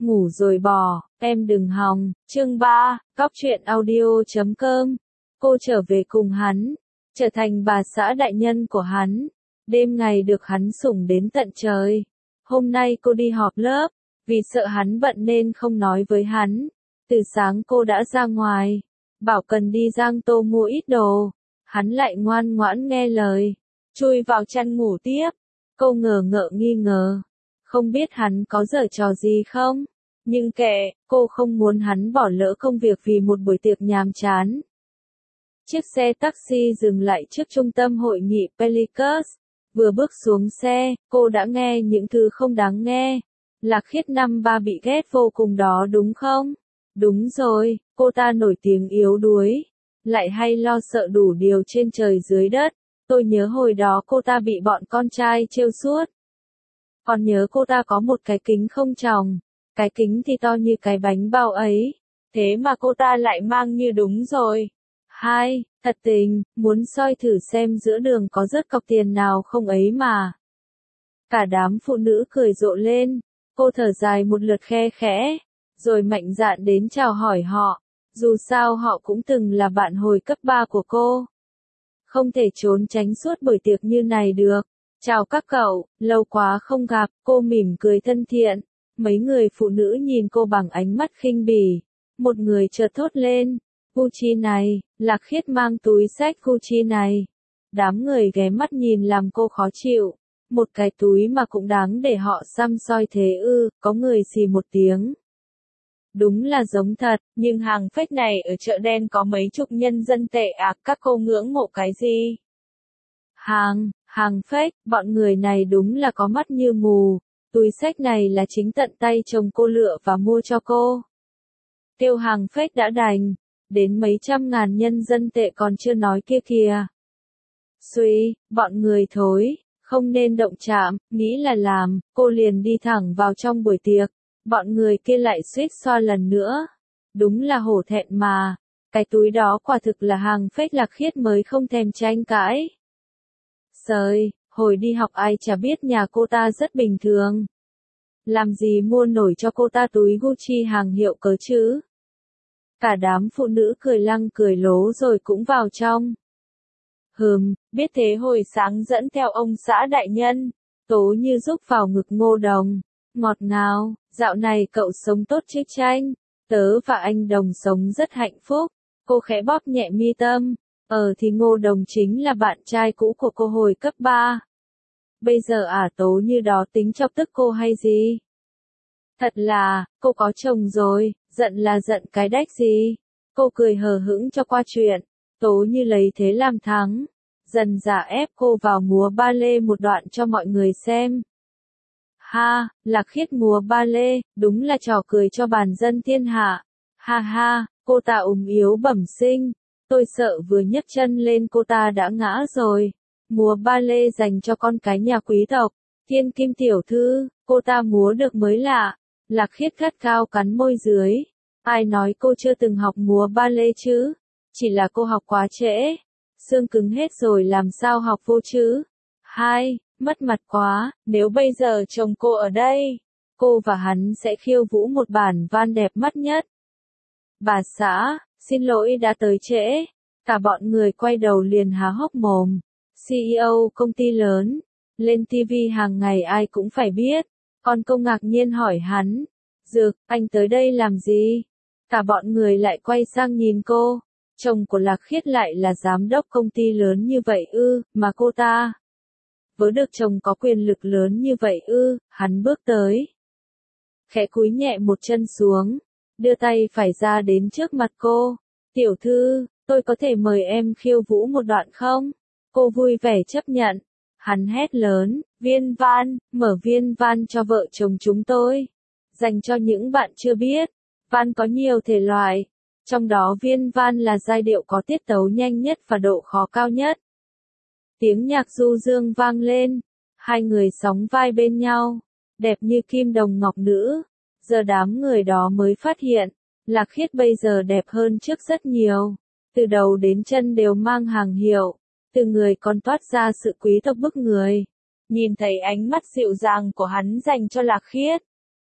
ngủ rồi bỏ, em đừng hòng. Chương 3, Cóc truyện audio.com. Cô trở về cùng hắn, trở thành bà xã đại nhân của hắn, đêm ngày được hắn sủng đến tận trời. Hôm nay cô đi họp lớp, vì sợ hắn bận nên không nói với hắn. Từ sáng cô đã ra ngoài, bảo cần đi Giang Tô mua ít đồ, hắn lại ngoan ngoãn nghe lời, chui vào chăn ngủ tiếp. Cô ngờ ngợ nghi ngờ, không biết hắn có giở trò gì không? Nhưng kệ, cô không muốn hắn bỏ lỡ công việc vì một buổi tiệc nhàm chán. Chiếc xe taxi dừng lại trước trung tâm hội nghị Pelicus. Vừa bước xuống xe, cô đã nghe những thứ không đáng nghe. Lạc Khiết năm ba bị ghét vô cùng đó đúng không? Đúng rồi, cô ta nổi tiếng yếu đuối, lại hay lo sợ đủ điều trên trời dưới đất. Tôi nhớ hồi đó cô ta bị bọn con trai trêu suốt. Còn nhớ cô ta có một cái kính không tròng, cái kính thì to như cái bánh bao ấy, thế mà cô ta lại mang như đúng rồi. Hai, thật tình, muốn soi thử xem giữa đường có rớt cọc tiền nào không ấy mà. Cả đám phụ nữ cười rộ lên, cô thở dài một lượt khe khẽ, rồi mạnh dạn đến chào hỏi họ, dù sao họ cũng từng là bạn hồi cấp 3 của cô. Không thể trốn tránh suốt buổi tiệc như này được. Chào các cậu, lâu quá không gặp, cô mỉm cười thân thiện. Mấy người phụ nữ nhìn cô bằng ánh mắt khinh bỉ. Một người chợt thốt lên, Gucci này, Lạc Khiết mang túi xách Gucci này. Đám người ghé mắt nhìn làm cô khó chịu. Một cái túi mà cũng đáng để họ săm soi thế ư, có người xì một tiếng. Đúng là giống thật, nhưng hàng fake này ở chợ đen có mấy chục nhân dân tệ à, các cô ngưỡng mộ cái gì? Hàng fake, bọn người này đúng là có mắt như mù, túi xách này là chính tận tay chồng cô lựa và mua cho cô. Tiêu hàng fake đã đành, đến mấy trăm ngàn nhân dân tệ còn chưa nói kia kìa. Suy, bọn người thối, không nên động chạm, nghĩ là làm, cô liền đi thẳng vào trong buổi tiệc. Bọn người kia lại suýt xoa lần nữa. Đúng là hổ thẹn mà. Cái túi đó quả thực là hàng fake Lạc Khiết mới không thèm tranh cãi. Sời, hồi đi học ai chả biết nhà cô ta rất bình thường. Làm gì mua nổi cho cô ta túi Gucci hàng hiệu cớ chứ? Cả đám phụ nữ cười lăng cười lố rồi cũng vào trong. Biết thế hồi sáng dẫn theo ông xã đại nhân, Tố Như rúc vào ngực Ngô Đồng. Ngọt ngào, dạo này cậu sống tốt chứ Tranh? Tớ và anh Đồng sống rất hạnh phúc. Cô khẽ bóp nhẹ mi tâm. Thì Ngô Đồng chính là bạn trai cũ của cô hồi cấp 3. Bây giờ Tố Như đó tính chọc tức cô hay gì? Thật là, cô có chồng rồi, giận là giận cái đách gì? Cô cười hờ hững cho qua chuyện. Tố Như lấy thế làm thắng. Dần dà ép cô vào múa ba lê một đoạn cho mọi người xem. Ha, Lạc Khiết múa ba lê, đúng là trò cười cho bàn dân thiên hạ. Ha ha, cô ta yếu bẩm sinh. Tôi sợ vừa nhấc chân lên cô ta đã ngã rồi. Múa ba lê dành cho con cái nhà quý tộc. Thiên kim tiểu thư, cô ta múa được mới lạ. Lạc Khiết gắt cao cắn môi dưới. Ai nói cô chưa từng học múa ba lê chứ? Chỉ là cô học quá trễ. Xương cứng hết rồi làm sao học vô chứ? Hai, mất mặt quá, nếu bây giờ chồng cô ở đây, cô và hắn sẽ khiêu vũ một bản van đẹp mắt nhất. Bà xã, xin lỗi đã tới trễ. Cả bọn người quay đầu liền há hốc mồm. CEO công ty lớn, lên TV hàng ngày ai cũng phải biết. Còn cô ngạc nhiên hỏi hắn, Dược, anh tới đây làm gì? Cả bọn người lại quay sang nhìn cô. Chồng của Lạc Khiết lại là giám đốc công ty lớn như vậy ư, mà cô ta vớ được chồng có quyền lực lớn như vậy ư? Hắn bước tới, khẽ cúi nhẹ một chân xuống, đưa tay phải ra đến trước mặt cô. Tiểu thư, tôi có thể mời em khiêu vũ một đoạn không? Cô vui vẻ chấp nhận. Hắn hét lớn, viên van, mở viên van cho vợ chồng chúng tôi. Dành cho những bạn chưa biết, van có nhiều thể loại. Trong đó viên van là giai điệu có tiết tấu nhanh nhất và độ khó cao nhất. Tiếng nhạc du dương vang lên, hai người sóng vai bên nhau, đẹp như kim đồng ngọc nữ. Giờ đám người đó mới phát hiện, Lạc Khiết bây giờ đẹp hơn trước rất nhiều. Từ đầu đến chân đều mang hàng hiệu, từ người còn toát ra sự quý tộc bức người. Nhìn thấy ánh mắt dịu dàng của hắn dành cho Lạc Khiết,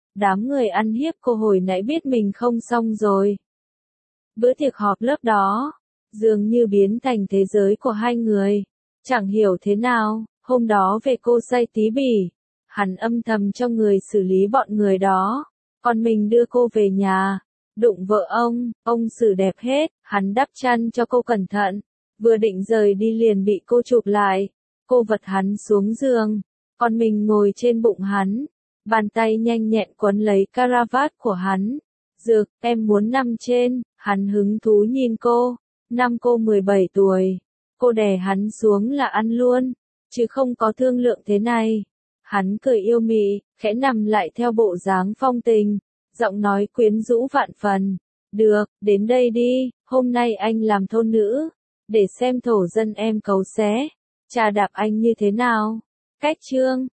Đám người ăn hiếp cô hồi nãy biết mình không xong rồi. Bữa tiệc họp lớp đó, dường như biến thành thế giới của hai người. Chẳng hiểu thế nào, hôm đó về cô say tí bỉ. Hắn âm thầm cho người xử lý bọn người đó. Còn mình đưa cô về nhà. Đụng vợ ông xử đẹp hết, hắn đắp chăn cho cô cẩn thận. Vừa định rời đi liền bị cô chụp lại. Cô vật hắn xuống giường. Còn mình ngồi trên bụng hắn. Bàn tay nhanh nhẹn quấn lấy caravat của hắn. Dược, em muốn nằm trên, hắn hứng thú nhìn cô. Năm cô 17 tuổi. Cô đè hắn xuống là ăn luôn, chứ không có thương lượng thế này. Hắn cười yêu mị, khẽ nằm lại theo bộ dáng phong tình. Giọng nói quyến rũ vạn phần. Được, đến đây đi, hôm nay anh làm thôn nữ. Để xem thổ dân em cấu xé. Chà đạp anh như thế nào. Cách chương.